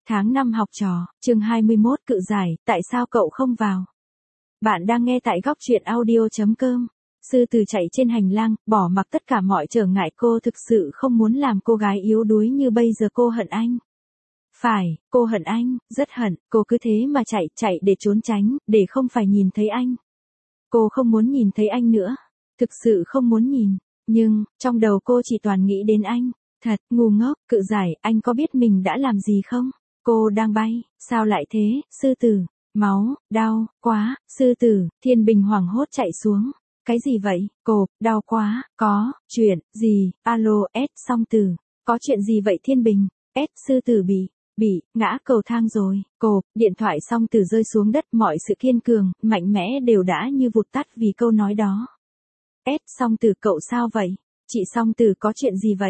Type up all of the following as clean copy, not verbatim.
Tháng 5 học trò, chương 21 cự giải, tại sao cậu không vào? Bạn đang nghe tại góc truyện audio.com. Sư Từ chạy trên hành lang, bỏ mặc tất cả mọi trở ngại, cô thực sự không muốn làm cô gái yếu đuối như bây giờ. Cô hận anh. Phải, cô hận anh, rất hận, cô cứ thế mà chạy để trốn tránh, để không phải nhìn thấy anh. Cô không muốn nhìn thấy anh nữa, thực sự không muốn nhìn, nhưng, trong đầu cô chỉ toàn nghĩ đến anh. Thật, ngu ngốc, cự giải, anh có biết mình đã làm gì không? Cô đang bay, sao lại thế, Sư Tử, máu, đau, quá, Sư Tử, Thiên Bình hoảng hốt chạy xuống. Cái gì vậy, cô, đau quá, có, chuyện, gì, alo, Song Tử, có chuyện gì vậy Thiên Bình, Sư Tử bị, ngã cầu thang rồi, cô, điện thoại Song Tử rơi xuống đất, mọi sự kiên cường, mạnh mẽ đều đã như vụt tắt vì câu nói đó. Song Tử, cậu sao vậy? Chị Song Tử, có chuyện gì vậy?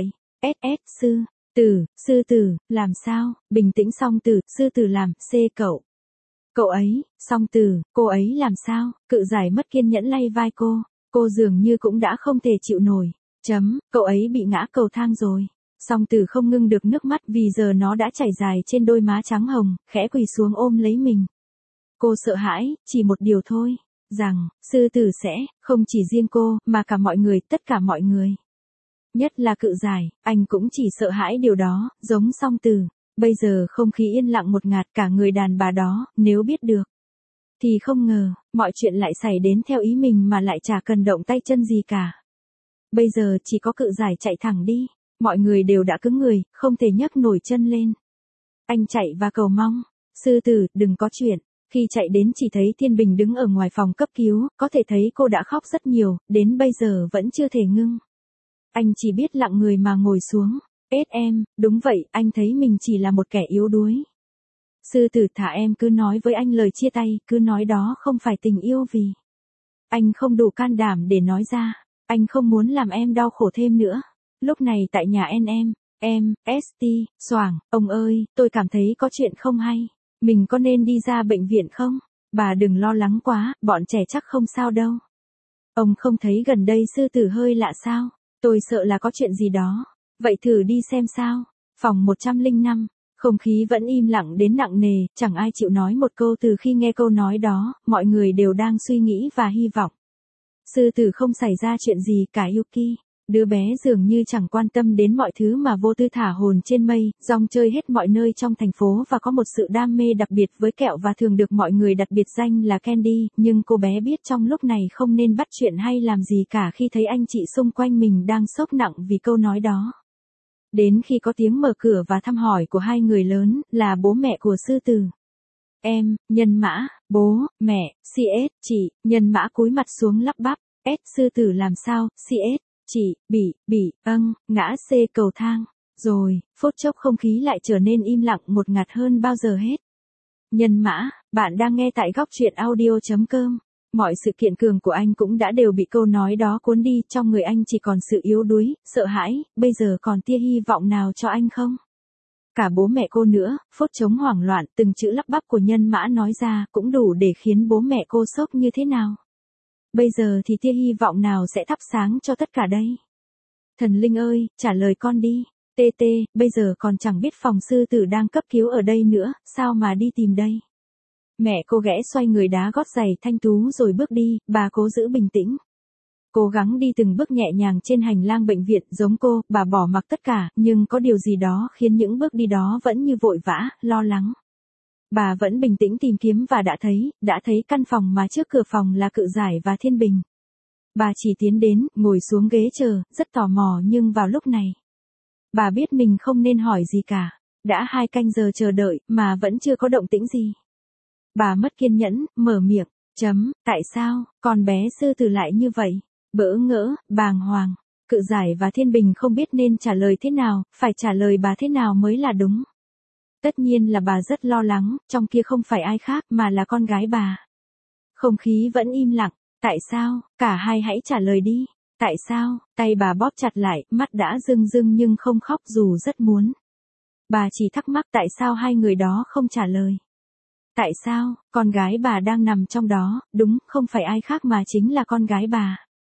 Sư Tử, làm sao? Bình tĩnh Song Tử, Sư Tử làm, cậu ấy, Song Tử, cô ấy làm sao? Cự giải mất kiên nhẫn lay vai cô dường như cũng đã không thể chịu nổi. Cậu ấy bị ngã cầu thang rồi. Song Tử không ngưng được nước mắt vì giờ nó đã chảy dài trên đôi má trắng hồng, khẽ quỳ xuống ôm lấy mình. Cô sợ hãi, chỉ một điều thôi, rằng, Sư Tử sẽ, không chỉ riêng cô, mà cả mọi người, tất cả mọi người. Nhất là cự giải, anh cũng chỉ sợ hãi điều đó, giống Song Tử. Bây giờ không khí yên lặng một ngạt, cả người đàn bà đó, nếu biết được. Thì không ngờ, mọi chuyện lại xảy đến theo ý mình mà lại chả cần động tay chân gì cả. Bây giờ chỉ có cự giải chạy thẳng đi, mọi người đều đã cứng người, không thể nhấc nổi chân lên. Anh chạy và cầu mong, Sư Tử, đừng có chuyện. Khi chạy đến chỉ thấy Thiên Bình đứng ở ngoài phòng cấp cứu, có thể thấy cô đã khóc rất nhiều, đến bây giờ vẫn chưa thể ngưng. Anh chỉ biết lặng người mà ngồi xuống. Em, đúng vậy, anh thấy mình chỉ là một kẻ yếu đuối. Sư Tử, thả em cứ nói với anh lời chia tay, cứ nói đó không phải tình yêu vì. Anh không đủ can đảm để nói ra, anh không muốn làm em đau khổ thêm nữa. Lúc này tại nhà Xoàng, ông ơi, tôi cảm thấy có chuyện không hay. Mình có nên đi ra bệnh viện không? Bà đừng lo lắng quá, bọn trẻ chắc không sao đâu. Ông không thấy gần đây Sư Tử hơi lạ sao? Tôi sợ là có chuyện gì đó. Vậy thử đi xem sao. Phòng 105, không khí vẫn im lặng đến nặng nề, chẳng ai chịu nói một câu. Từ khi nghe câu nói đó, mọi người đều đang suy nghĩ và hy vọng. Sư Tử không xảy ra chuyện gì cả. Yuki, đứa bé dường như chẳng quan tâm đến mọi thứ mà vô tư thả hồn trên mây, rong chơi hết mọi nơi trong thành phố và có một sự đam mê đặc biệt với kẹo và thường được mọi người đặt biệt danh là Candy, nhưng cô bé biết trong lúc này không nên bắt chuyện hay làm gì cả khi thấy anh chị xung quanh mình đang sốc nặng vì câu nói đó. Đến khi có tiếng mở cửa và thăm hỏi của hai người lớn, là bố mẹ của Sư Tử. Nhân Mã, bố, mẹ, chị, Nhân Mã cúi mặt xuống lắp bắp, Sư Tử làm sao, chị, ngã cầu thang. Rồi, phút chốc không khí lại trở nên im lặng một ngạt hơn bao giờ hết. Nhân Mã, bạn đang nghe tại góc truyện audio.com. Mọi sự kiện cường của anh cũng đã đều bị câu nói đó cuốn đi, trong người anh chỉ còn sự yếu đuối, sợ hãi, bây giờ còn tia hy vọng nào cho anh không? Cả bố mẹ cô nữa, phút trống hoảng loạn, từng chữ lắp bắp của Nhân Mã nói ra cũng đủ để khiến bố mẹ cô sốc như thế nào. Bây giờ thì tia hy vọng nào sẽ thắp sáng cho tất cả đây? Thần linh ơi, trả lời con đi. Bây giờ còn chẳng biết phòng Sư Tử đang cấp cứu ở đây nữa, sao mà đi tìm đây? Mẹ cô ghé xoay người đá gót giày thanh tú rồi bước đi, bà cố giữ bình tĩnh. Cố gắng đi từng bước nhẹ nhàng trên hành lang bệnh viện, giống cô, bà bỏ mặc tất cả, nhưng có điều gì đó khiến những bước đi đó vẫn như vội vã, lo lắng. Bà vẫn bình tĩnh tìm kiếm và đã thấy căn phòng mà trước cửa phòng là cự giải và Thiên Bình. Bà chỉ tiến đến, ngồi xuống ghế chờ, rất tò mò nhưng vào lúc này. Bà biết mình không nên hỏi gì cả, đã 2 canh giờ chờ đợi mà vẫn chưa có động tĩnh gì. Bà mất kiên nhẫn, mở miệng, tại sao, con bé Sư Tử lại như vậy? Bỡ ngỡ, bàng hoàng, cự giải và Thiên Bình không biết nên trả lời thế nào, phải trả lời bà thế nào mới là đúng. Tất nhiên là bà rất lo lắng, trong kia không phải ai khác mà là con gái bà. Không khí vẫn im lặng, tại sao, cả hai hãy trả lời đi, tại sao, tay bà bóp chặt lại, mắt đã rưng rưng nhưng không khóc dù rất muốn. Bà chỉ thắc mắc tại sao hai người đó không trả lời. Tại sao, con gái bà đang nằm trong đó, đúng, không phải ai khác mà chính là con gái bà.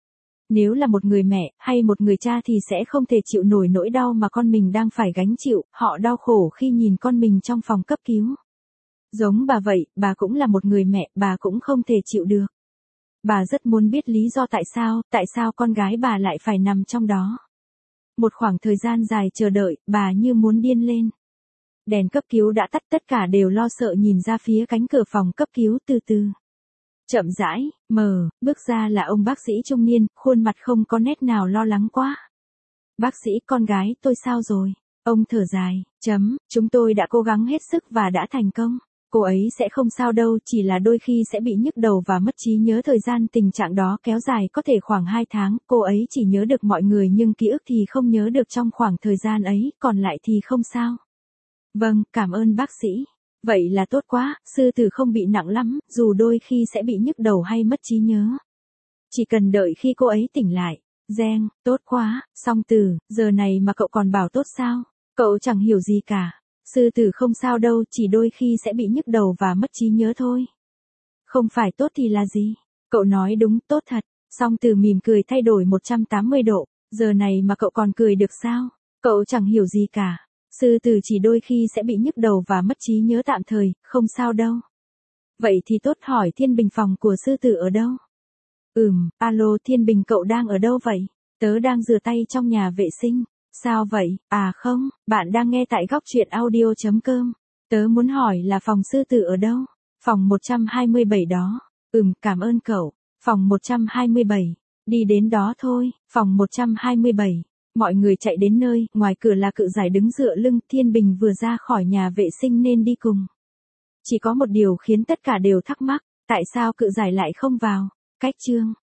Nếu là một người mẹ, hay một người cha thì sẽ không thể chịu nổi nỗi đau mà con mình đang phải gánh chịu, họ đau khổ khi nhìn con mình trong phòng cấp cứu. Giống bà vậy, bà cũng là một người mẹ, bà cũng không thể chịu được. Bà rất muốn biết lý do tại sao con gái bà lại phải nằm trong đó. Một khoảng thời gian dài chờ đợi, bà như muốn điên lên. Đèn cấp cứu đã tắt, tất cả đều lo sợ nhìn ra phía cánh cửa phòng cấp cứu từ từ. Chậm rãi, bước ra là ông bác sĩ trung niên, khuôn mặt không có nét nào lo lắng quá. Bác sĩ, con gái tôi sao rồi? Ông thở dài, chúng tôi đã cố gắng hết sức và đã thành công. Cô ấy sẽ không sao đâu, chỉ là đôi khi sẽ bị nhức đầu và mất trí nhớ, thời gian tình trạng đó kéo dài có thể khoảng 2 tháng, cô ấy chỉ nhớ được mọi người nhưng ký ức thì không nhớ được trong khoảng thời gian ấy, còn lại thì không sao. Vâng, cảm ơn bác sĩ. Vậy là tốt quá, sư tử không bị nặng lắm, dù đôi khi sẽ bị nhức đầu hay mất trí nhớ. Chỉ cần đợi khi cô ấy tỉnh lại. Giang, tốt quá, Song Tử, giờ này mà cậu còn bảo tốt sao? Cậu chẳng hiểu gì cả. Sư tử không sao đâu, chỉ đôi khi sẽ bị nhức đầu và mất trí nhớ thôi. Không phải tốt thì là gì? Cậu nói đúng, tốt thật. Song Tử mỉm cười thay đổi 180 độ, giờ này mà cậu còn cười được sao? Cậu chẳng hiểu gì cả. Sư tử chỉ đôi khi sẽ bị nhức đầu và mất trí nhớ tạm thời, không sao đâu. Vậy thì tốt, hỏi Thiên Bình phòng của sư tử ở đâu? Alo Thiên Bình, cậu đang ở đâu vậy? Tớ đang rửa tay trong nhà vệ sinh. Sao vậy? À không, bạn đang nghe tại Góc Chuyện Audio.com. Tớ muốn hỏi là phòng sư tử ở đâu? Phòng 127 đó. Cảm ơn cậu. Phòng 127. Đi đến đó thôi, phòng 127. Mọi người chạy đến nơi, ngoài cửa là Cự Giải đứng dựa lưng, Thiên Bình vừa ra khỏi nhà vệ sinh nên đi cùng. Chỉ có một điều khiến tất cả đều thắc mắc, tại sao Cự Giải lại không vào? Cách chương